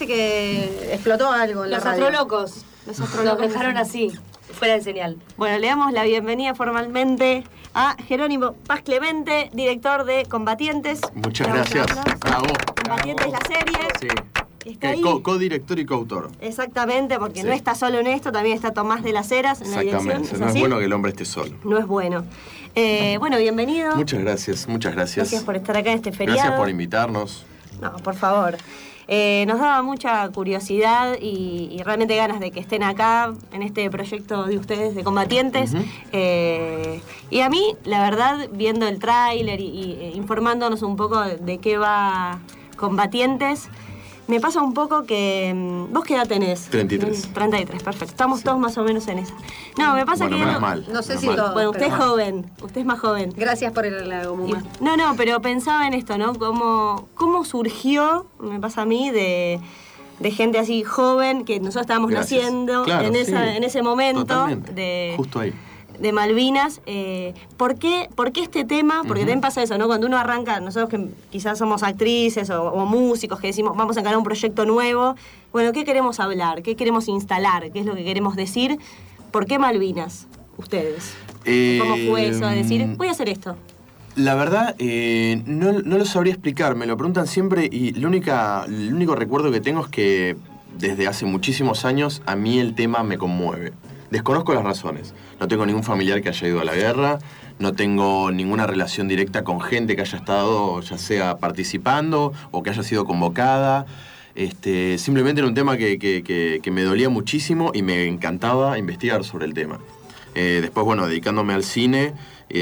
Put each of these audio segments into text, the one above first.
parece que explotó algo en la Los radio. astrolocos. Los astrolocos Nos dejaron así, fuera de señal. Bueno, le damos la bienvenida formalmente a Jerónimo Paz Clemente, director de Combatientes. Muchas gracias. Bravo. Combatientes, la serie. Sí. Está ahí. Co-director y coautor. Exactamente, porque Sí. no está solo en esto, también está Tomás de las Heras en la dirección. Exactamente. No es así? bueno que el hombre esté solo. No es bueno. Bueno, bienvenido. Muchas gracias, muchas gracias. Gracias por estar acá en este feriado. Gracias por invitarnos. No, por favor. Nos daba mucha curiosidad y realmente ganas de que estén acá en este proyecto de ustedes de Combatientes. Y a mí, la verdad, viendo el tráiler y informándonos un poco de qué va Combatientes, me pasa un poco que... ¿Vos qué edad tenés? 33. 33, perfecto. Estamos todos más o menos en esa. No, me pasa Bueno, que... menos mal. No sé menos si mal. todo. Bueno, usted es joven. Usted es más joven. Gracias por el halago, Muma. No, pero pensaba en esto, ¿no? ¿Cómo surgió, me pasa a mí, de gente así joven, que nosotros estábamos Gracias. naciendo Claro, en sí. ese momento Totalmente. Justo ahí. de Malvinas. ¿Por qué este tema? Porque también pasa eso, ¿no? Cuando uno arranca, nosotros que quizás somos actrices o músicos que decimos, vamos a encarar un proyecto nuevo, bueno, ¿qué queremos hablar? ¿Qué queremos instalar? ¿Qué es lo que queremos decir? ¿Por qué Malvinas? Ustedes. ¿Cómo fue eso de decir, voy a hacer esto? La verdad, no lo sabría explicar, me lo preguntan siempre y el único recuerdo que tengo es que desde hace muchísimos años a mí el tema me conmueve. Desconozco las razones. No tengo ningún familiar que haya ido a la guerra, no tengo ninguna relación directa con gente que haya estado, ya sea participando o que haya sido convocada. Simplemente era un tema que me dolía muchísimo y me encantaba investigar sobre el tema. Después, bueno, dedicándome al cine,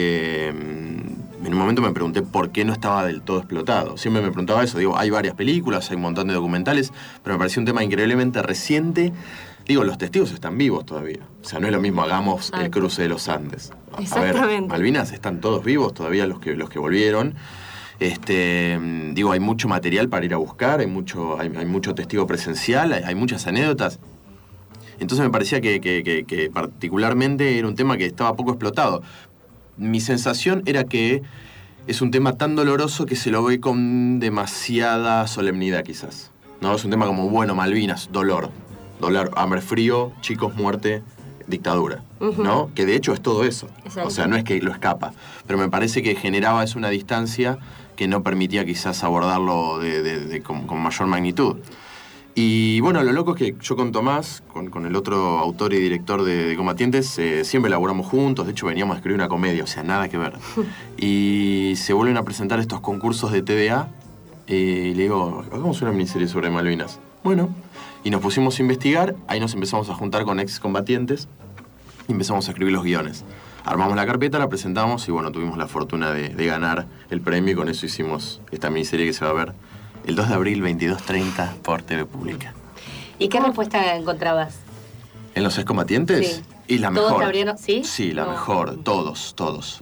en un momento me pregunté por qué no estaba del todo explotado. Siempre me preguntaba eso. Digo, hay varias películas, hay un montón de documentales, pero me pareció un tema increíblemente reciente. Digo, los testigos están vivos todavía. O sea, no es lo mismo, hagamos el cruce de los Andes. Exactamente. A ver, Malvinas están todos vivos todavía los que volvieron. Digo, hay mucho material para ir a buscar, hay mucho testigo presencial, hay muchas anécdotas. Entonces me parecía que particularmente era un tema que estaba poco explotado. Mi sensación era que es un tema tan doloroso que se lo ve con demasiada solemnidad quizás, ¿no? Es un tema como, bueno, Malvinas, dolor, hambre, frío, chicos, muerte, dictadura, ¿no? Que de hecho es todo eso. Exacto. O sea, no es que lo escapa, pero me parece que generaba una distancia que no permitía quizás abordarlo con mayor magnitud. Y bueno, lo loco es que yo con Tomás, con el otro autor y director de Combatientes, siempre laburamos juntos. De hecho, veníamos a escribir una comedia, o sea, nada que ver. Y se vuelven a presentar estos concursos de TVA y le digo, hagamos una miniserie sobre Malvinas. Bueno, y nos pusimos a investigar, ahí nos empezamos a juntar con excombatientes y empezamos a escribir los guiones. Armamos la carpeta, la presentamos y bueno, tuvimos la fortuna de ganar el premio y con eso hicimos esta miniserie que se va a ver el 2 de abril, 22:30 por TV Pública. ¿Y qué respuesta encontrabas? ¿En los excombatientes? Sí. Y la ¿Todos mejor. te abrieron? ¿Sí? Sí, la No. mejor. Todos.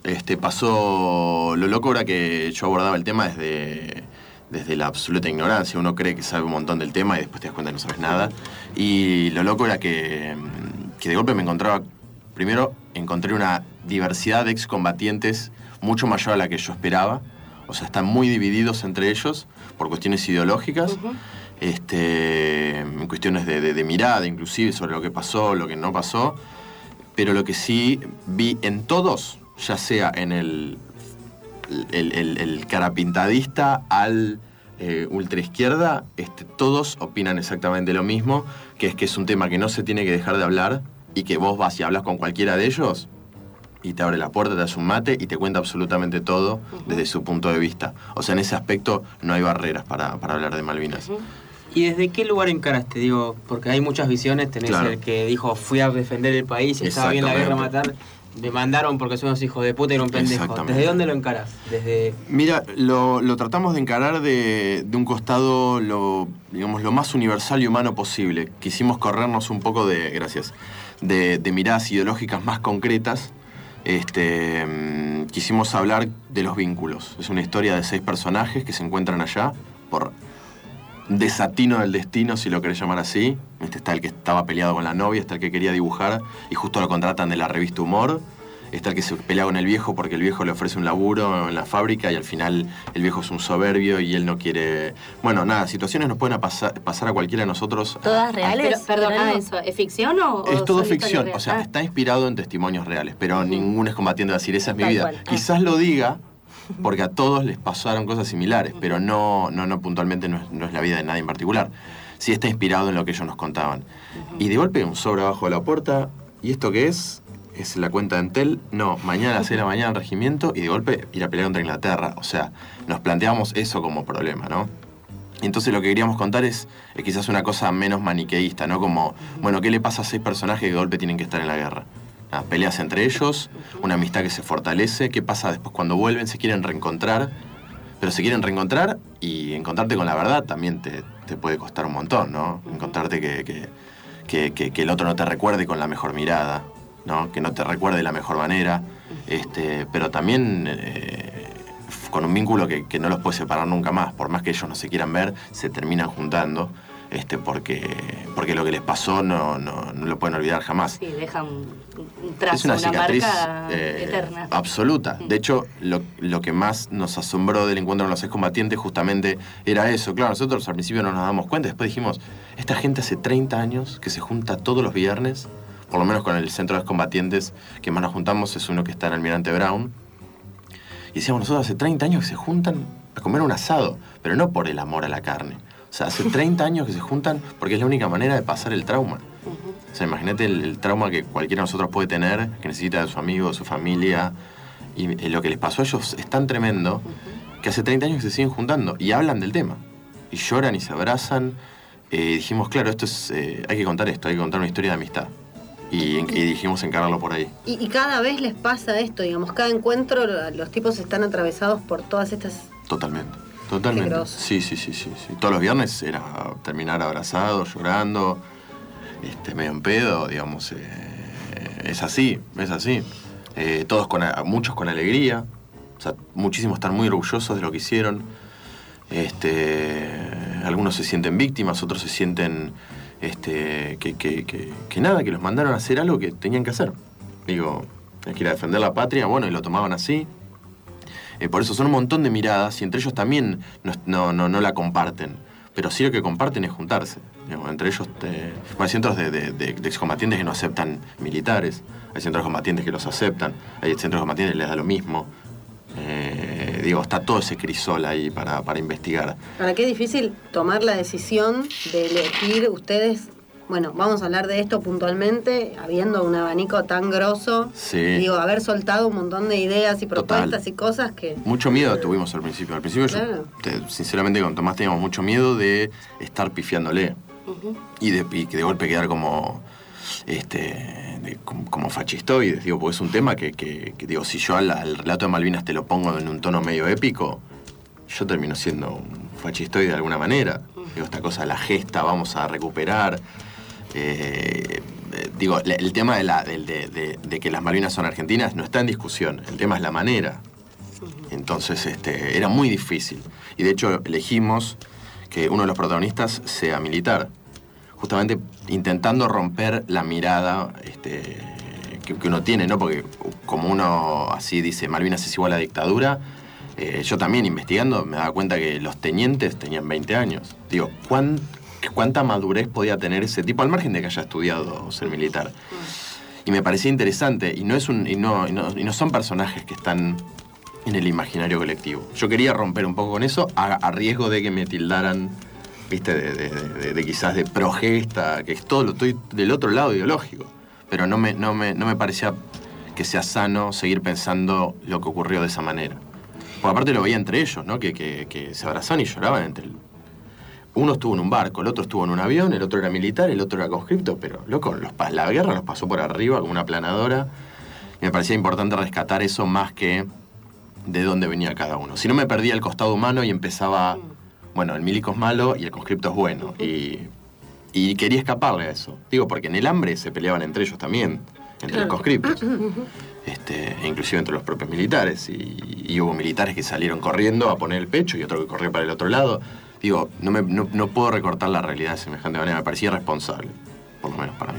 Pasó... Lo loco era que yo abordaba el tema desde la absoluta ignorancia. Uno cree que sabe un montón del tema y después te das cuenta que no sabes nada. Y lo loco era que de golpe me encontraba... Primero, encontré una diversidad de excombatientes mucho mayor a la que yo esperaba. O sea, están muy divididos entre ellos por cuestiones ideológicas, en cuestiones de mirada, inclusive, sobre lo que pasó, lo que no pasó. Pero lo que sí vi en todos, ya sea en el carapintadista al ultraizquierda, todos opinan exactamente lo mismo, que es un tema que no se tiene que dejar de hablar y que vos vas y hablas con cualquiera de ellos y te abre la puerta, te hace un mate y te cuenta absolutamente todo desde su punto de vista. O sea, en ese aspecto no hay barreras para hablar de Malvinas. ¿Y desde qué lugar encaraste? Digo, porque hay muchas visiones, tenés Claro. el que dijo, fui a defender el país, estaba bien la guerra a matar, me mandaron porque son unos hijos de puta y era un pendejo. Exactamente. ¿Desde dónde lo encarás? Desde... Mira, lo tratamos de encarar de un costado lo más universal y humano posible. Quisimos corrernos un poco de miradas ideológicas más concretas. Quisimos hablar de los vínculos. Es una historia de 6 personajes que se encuentran allá por desatino del destino, si lo querés llamar así. Está el que estaba peleado con la novia, está el que quería dibujar y justo lo contratan de la revista Humor. está el que se pelea con el viejo porque el viejo le ofrece un laburo en la fábrica y al final el viejo es un soberbio y él no quiere... Bueno, nada, situaciones nos pueden pasar a cualquiera de nosotros. ¿Todas reales? Perdón, ¿eso es ficción o Es todo son ficción, historias o sea, reales? está inspirado en testimonios reales, pero ningún excombatiente va a decir, esa es mi Tal vida. cual. Quizás lo diga porque a todos les pasaron cosas similares, pero no puntualmente no es la vida de nadie en particular. Sí está inspirado en lo que ellos nos contaban. Y de golpe un sobre abajo de la puerta, ¿y esto qué es? Es la cuenta de Entel. No, mañana a las 6 de la mañana en regimiento y de golpe ir a pelear contra Inglaterra. O sea, nos planteamos eso como problema, ¿no? Y entonces lo que queríamos contar es quizás una cosa menos maniqueísta, ¿no? Como, bueno, ¿qué le pasa a 6 personajes que de golpe tienen que estar en la guerra? Peleas entre ellos, una amistad que se fortalece, ¿qué pasa después cuando vuelven? Se quieren reencontrar, pero se quieren reencontrar y encontrarte con la verdad también te puede costar un montón, ¿no? Encontrarte que el otro no te recuerde con la mejor mirada, ¿no? Que no te recuerde de la mejor manera, pero también con un vínculo que no los puede separar nunca más, por más que ellos no se quieran ver, se terminan juntando. Porque lo que les pasó no lo pueden olvidar jamás. Sí, deja un trazo, es una cicatriz marca eterna. absoluta. De hecho, lo que más nos asombró del encuentro con los excombatientes justamente era eso. Claro, nosotros al principio no nos damos cuenta, después dijimos, esta gente hace 30 años que se junta todos los viernes, por lo menos con el centro de excombatientes que más nos juntamos, es uno que está en Almirante Brown. Y decíamos, nosotros hace 30 años que se juntan a comer un asado, pero no por el amor a la carne. O sea, hace 30 años que se juntan porque es la única manera de pasar el trauma. O sea, imagínate el trauma que cualquiera de nosotros puede tener, que necesita de su amigo, de su familia. Y lo que les pasó a ellos es tan tremendo que hace 30 años que se siguen juntando y hablan del tema. Y lloran y se abrazan. Dijimos, claro, esto es hay que contar esto, hay que contar una historia de amistad. Y dijimos encararlo por ahí. Y cada vez les pasa esto, digamos, cada encuentro los tipos están atravesados por todas estas... Totalmente. Sí. Todos los viernes era terminar abrazados, llorando, medio en pedo, digamos. Es así. Todos muchos con alegría. O sea, muchísimos están muy orgullosos de lo que hicieron. Algunos se sienten víctimas, otros se sienten que nada, que los mandaron a hacer algo que tenían que hacer. Digo, hay que ir a defender la patria, bueno, y lo tomaban así. Por eso son un montón de miradas y entre ellos también no la comparten. Pero sí lo que comparten es juntarse. Digamos, entre ellos hay centros de excombatientes que no aceptan militares, hay centros de combatientes que los aceptan, hay centros de combatientes que les da lo mismo. Está todo ese crisol ahí para investigar. Ahora, qué difícil tomar la decisión de elegir ustedes... Bueno, vamos a hablar de esto puntualmente, habiendo un abanico tan grosso. Sí. Digo, haber soltado un montón de ideas y propuestas Total. Y cosas que... Mucho miedo tuvimos al principio. Al principio claro. Sinceramente con Tomás teníamos mucho miedo de estar pifiándole. Y que de golpe quedar como fascistoides, digo, porque es un tema que digo, si yo al relato de Malvinas te lo pongo en un tono medio épico, yo termino siendo un fascistoide de alguna manera. Digo, esta cosa, la gesta, vamos a recuperar. El tema de que las Malvinas son argentinas no está en discusión, el tema es la manera. Entonces era muy difícil. Y de hecho elegimos que uno de los protagonistas sea militar, justamente intentando romper la mirada que uno tiene, ¿no? Porque como uno así dice, Malvinas es igual a dictadura, yo también investigando me daba cuenta que los tenientes tenían 20 años. Digo, ¿cuánta madurez podía tener ese tipo al margen de que haya estudiado ser militar? Y me parecía interesante, y no son personajes que están en el imaginario colectivo. Yo quería romper un poco con eso, a riesgo de que me tildaran, ¿viste? De quizás de progesta, que es todo lo estoy del otro lado ideológico. Pero no me parecía que sea sano seguir pensando lo que ocurrió de esa manera. Porque aparte lo veía entre ellos, ¿no? Que se abrazaban y lloraban entre el... Uno estuvo en un barco, el otro estuvo en un avión, el otro era militar, el otro era conscripto, pero loco, la guerra los pasó por arriba como una planadora. Y me parecía importante rescatar eso más que de dónde venía cada uno. Si no me perdía el costado humano y empezaba, bueno, el milico es malo y el conscripto es bueno. Y quería escaparle a eso. Digo, porque en el hambre se peleaban entre ellos también, entre los conscriptos. Inclusive entre los propios militares. Y hubo militares que salieron corriendo a poner el pecho y otro que corrió para el otro lado. Digo, no puedo recortar la realidad de semejante manera. Me parecía irresponsable, por lo menos para mí.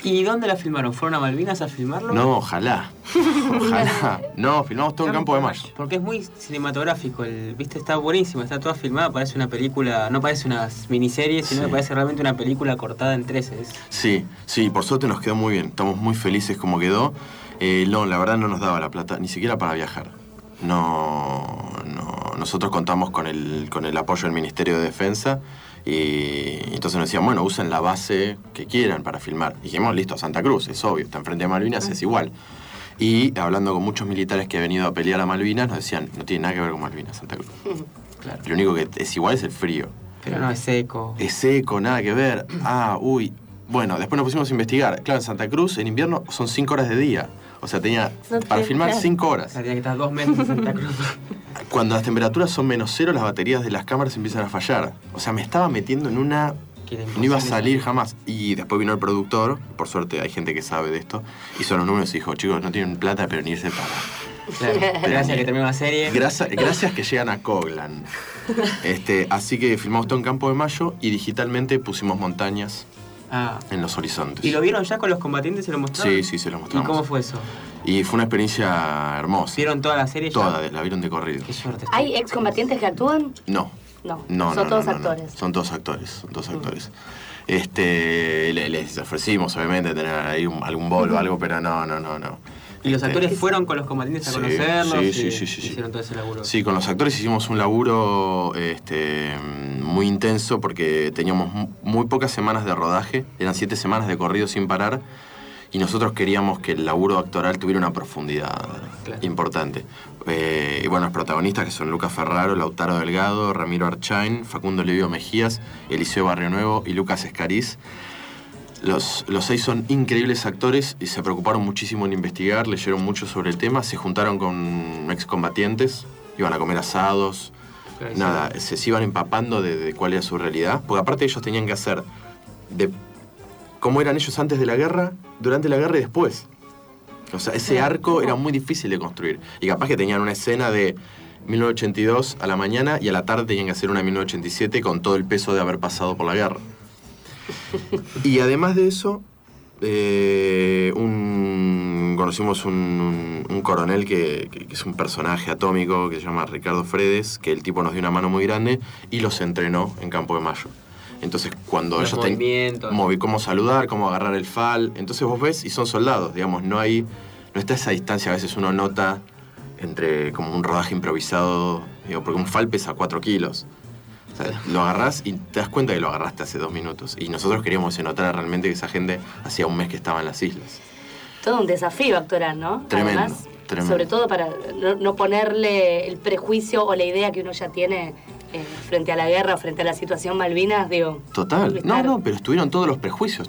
¿Y dónde la filmaron? ¿Fueron a Malvinas a filmarlo? No, ojalá. Ojalá. No, filmamos todo en Campo de Mayo. Porque es muy cinematográfico, viste, está buenísima, está toda filmada, parece una película, no parece una miniserie, sino Sí. que parece realmente una película cortada en 13. Sí, sí, por suerte nos quedó muy bien. Estamos muy felices como quedó. No, la verdad no nos daba la plata, ni siquiera para viajar. No, nosotros contamos con el apoyo del Ministerio de Defensa y entonces nos decían, bueno, usen la base que quieran para filmar. Y dijimos, listo, Santa Cruz, es obvio, está enfrente de Malvinas, es igual. Y hablando con muchos militares que han venido a pelear a Malvinas, nos decían, no tiene nada que ver con Malvinas, Santa Cruz. Claro. Lo único que es igual es el frío. Pero no es seco. Es seco, nada que ver. Bueno, después nos pusimos a investigar. Claro, en Santa Cruz, en invierno, son 5 horas de día. O sea, tenía No para te- filmar claro. 5 horas. O sea, tiene que estar 2 meses en Santa Cruz. Cuando las temperaturas son -0, las baterías de las cámaras empiezan a fallar. O sea, me estaba metiendo en una... Que era No iba a imposible salir jamás. Y después vino el productor, por suerte hay gente que sabe de esto, hizo los números y dijo, chicos, no tienen plata, pero ni irse para... Claro, gracias que terminó la serie. Gracias que llegan a Coglan. Así que filmamos todo en Campo de Mayo y digitalmente pusimos montañas Ah. en los horizontes. ¿Y lo vieron ya con los combatientes? ¿Se lo mostraron? Sí, sí, se lo ¿Y mostramos. cómo fue eso? Y fue una experiencia hermosa. ¿Vieron toda la serie ya? Toda, la vieron de corrido. Qué suerte. ¿Hay excombatientes que actúan? No. No, son todos actores. Son todos actores. Les ofrecimos, obviamente, tener ahí algún bolo o algo, pero no. ¿Y los actores fueron con los combatientes a Sí, conocerlos? sí, y sí. hicieron todo ese laburo. Sí, con los actores hicimos un laburo muy intenso porque teníamos muy pocas semanas de rodaje, eran 7 semanas de corrido sin parar y nosotros queríamos que el laburo actoral tuviera una profundidad importante. Y bueno, los protagonistas que son Lucas Ferraro, Lautaro Delgado, Ramiro Archain, Facundo Livio Mejías, Eliseo Barrio Nuevo y Lucas Escariz. Los 6 son increíbles actores y se preocuparon muchísimo en investigar, leyeron mucho sobre el tema, se juntaron con excombatientes, iban a comer asados, Claro, nada, se iban empapando de cuál era su realidad, porque aparte ellos tenían que hacer de cómo eran ellos antes de la guerra, durante la guerra y después. O sea, ese arco era muy difícil de construir. Y capaz que tenían una escena de 1982 a la mañana y a la tarde tenían que hacer una de 1987 con todo el peso de haber pasado por la guerra. Y además de eso, conocimos un coronel que es un personaje atómico que se llama Ricardo Fredes, que el tipo nos dio una mano muy grande y los entrenó en Campo de Mayo. Entonces, cuando Los ellos movimientos. cómo saludar, cómo agarrar el fal, entonces vos ves y son soldados, digamos, no está esa distancia, a veces uno nota entre como un rodaje improvisado, digo, porque un fal pesa 4 kilos. O sea, lo agarrás y te das cuenta que lo agarraste hace 2 minutos. Y nosotros queríamos que se notara realmente que esa gente hacía un mes que estaba en las islas. Todo un desafío actoral, ¿no? Tremendo, Además, tremendo. sobre todo para no ponerle el prejuicio o la idea que uno ya tiene frente a la guerra o frente a la situación Malvinas, digo. Total. estar- No, pero estuvieron todos los prejuicios.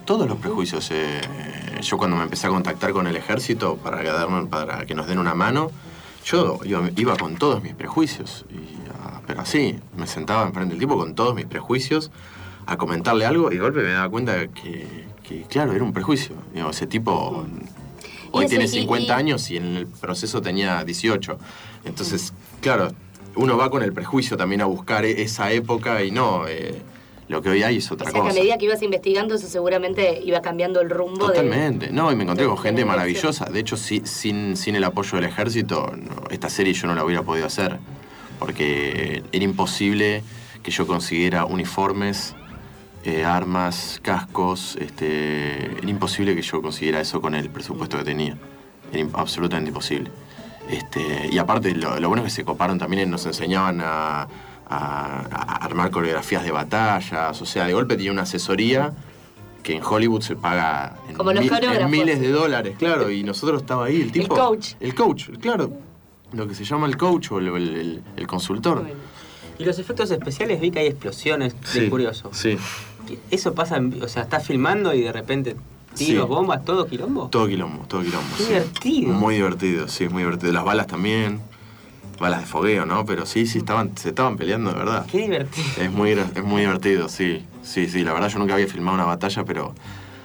Yo cuando me empecé a contactar con el ejército para que nos den una mano, yo iba con todos mis prejuicios. Pero así, me sentaba enfrente del tipo con todos mis prejuicios a comentarle algo y de golpe me daba cuenta que claro, era un prejuicio. Digo, ese tipo hoy eso, tiene y- 50 años y en el proceso tenía 18. Entonces, claro, uno va con el prejuicio también a buscar esa época y no, lo que hoy hay es otra O sea, que a cosa. medida que ibas investigando, eso seguramente iba cambiando el rumbo Totalmente. No, y me encontré con de gente la maravillosa. De hecho, sin el apoyo del ejército, esta serie yo no la hubiera podido hacer. Porque era imposible que yo consiguiera uniformes, armas, cascos. Era imposible que yo consiguiera eso con el presupuesto que tenía. Era absolutamente imposible. Y aparte, lo bueno es que se coparon también, nos enseñaban a armar coreografías de batallas. O sea, de golpe tenía una asesoría que en Hollywood se paga Como los coreógrafos. en miles de dólares, claro. Y nosotros estaba ahí, el tipo... coach. El coach, claro. Lo que se llama el coach o el consultor. Bueno. Y los efectos especiales, vi que hay explosiones, es curioso. Sí, ¿Eso pasa, o sea, estás filmando y de repente tiros, Sí. bombas, todo quilombo? todo quilombo. Qué Sí. divertido. Muy divertido, sí, muy divertido. Las balas también, balas de fogueo, ¿no? Pero sí, se estaban peleando, de verdad. Qué divertido. Es muy divertido, sí. Sí, la verdad yo nunca había filmado una batalla, pero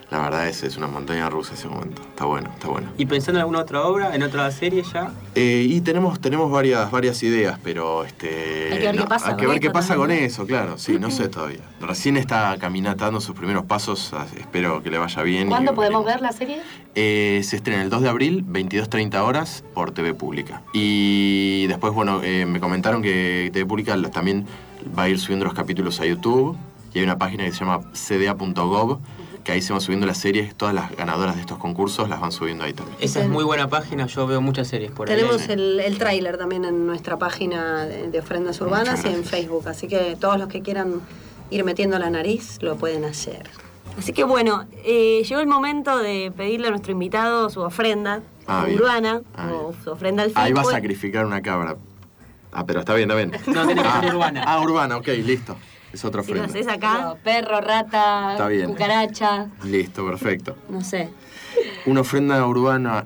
La verdad es una montaña rusa ese momento. Está bueno, está bueno. ¿Y pensando en alguna otra obra, en otra serie ya? Y tenemos varias ideas, pero hay que ver qué pasa hay que con ver qué esto pasa con también. eso, claro. Sí, no sé todavía. Recién está dando sus primeros pasos. Espero que le vaya bien. ¿Cuándo y podemos veremos. ver la serie? Se estrena el 2 de abril, 22:30 horas, por TV Pública. Y después, bueno, me comentaron que TV Pública también va a ir subiendo los capítulos a YouTube. Y hay una página que se llama cda.gov, que ahí se van subiendo las series. Todas las ganadoras de estos concursos las van subiendo ahí también. Esa es muy buena página, yo veo muchas series por ahí. Tenemos el tráiler también en nuestra página de Ofrendas Urbanas y en Facebook, así que todos los que quieran ir metiendo la nariz lo pueden hacer. Así que bueno, llegó el momento de pedirle a nuestro invitado su ofrenda Bien. urbana, Bien. o su ofrenda al fin. Ahí va a Pues, sacrificar una cabra. Pero está bien, está bien. No, tiene que ser urbana. Urbana, ok, listo. Es otra si lo ofrenda. haces acá, No, perro, rata, Está bien. cucaracha. Listo, perfecto. no sé. Una ofrenda urbana.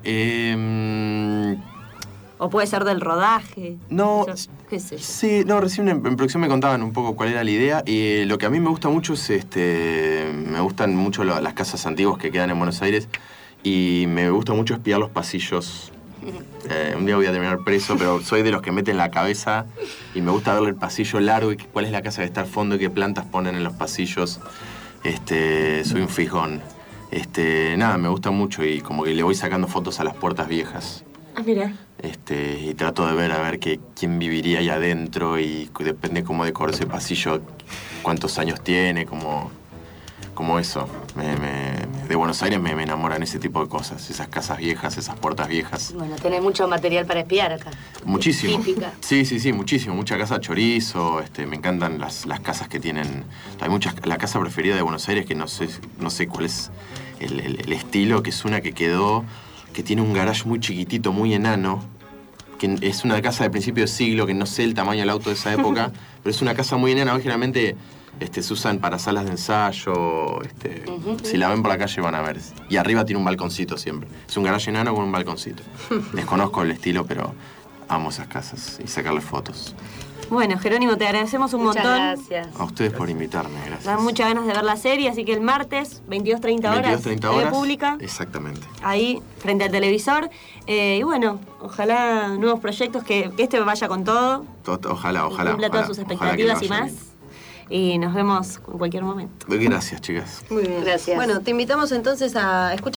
O puede ser del rodaje. No, Qué sé yo. sí, no, recién en producción me contaban un poco cuál era la idea. Y lo que a mí me gusta mucho es, me gustan mucho las casas antiguas que quedan en Buenos Aires. Y me gusta mucho espiar los pasillos. Un día voy a terminar preso, pero soy de los que meten la cabeza y me gusta verle el pasillo largo y cuál es la casa que está al fondo y qué plantas ponen en los pasillos. Soy un fijón. Nada, me gusta mucho y como que le voy sacando fotos a las puertas viejas. Ah, mira. Y trato de ver a ver quién viviría ahí adentro y depende cómo decoró ese pasillo, cuántos años tiene, como eso. De Buenos Aires me enamoran ese tipo de cosas, esas casas viejas, esas puertas viejas. Bueno, tenés mucho material para espiar acá. Muchísimo. Típica. Sí, muchísimo. Mucha casa chorizo, me encantan las casas que tienen. Hay muchas. La casa preferida de Buenos Aires, que no sé cuál es el estilo, que es una que quedó, que tiene un garage muy chiquitito, muy enano, que es una casa de principio de siglo, que no sé el tamaño del auto de esa época, pero es una casa muy enana. Hoy generalmente se usan para salas de ensayo. Si la ven por la calle van a ver. Y arriba tiene un balconcito siempre. Es un garage enano con un balconcito. Desconozco el estilo, pero amo esas casas y sacarle fotos. Bueno, Jerónimo, te agradecemos un Muchas montón. gracias. A ustedes por invitarme, gracias. Dan muchas ganas de ver la serie, así que el martes, 22:30 horas, 22:30 TV horas. Pública, Exactamente. ahí, frente al televisor. Y bueno, ojalá nuevos proyectos, que este vaya con todo. Ojalá. Cumpla todas sus expectativas y más. Y nos vemos en cualquier momento. Gracias, chicas. Muy bien. Gracias. Bueno, te invitamos entonces a escuchar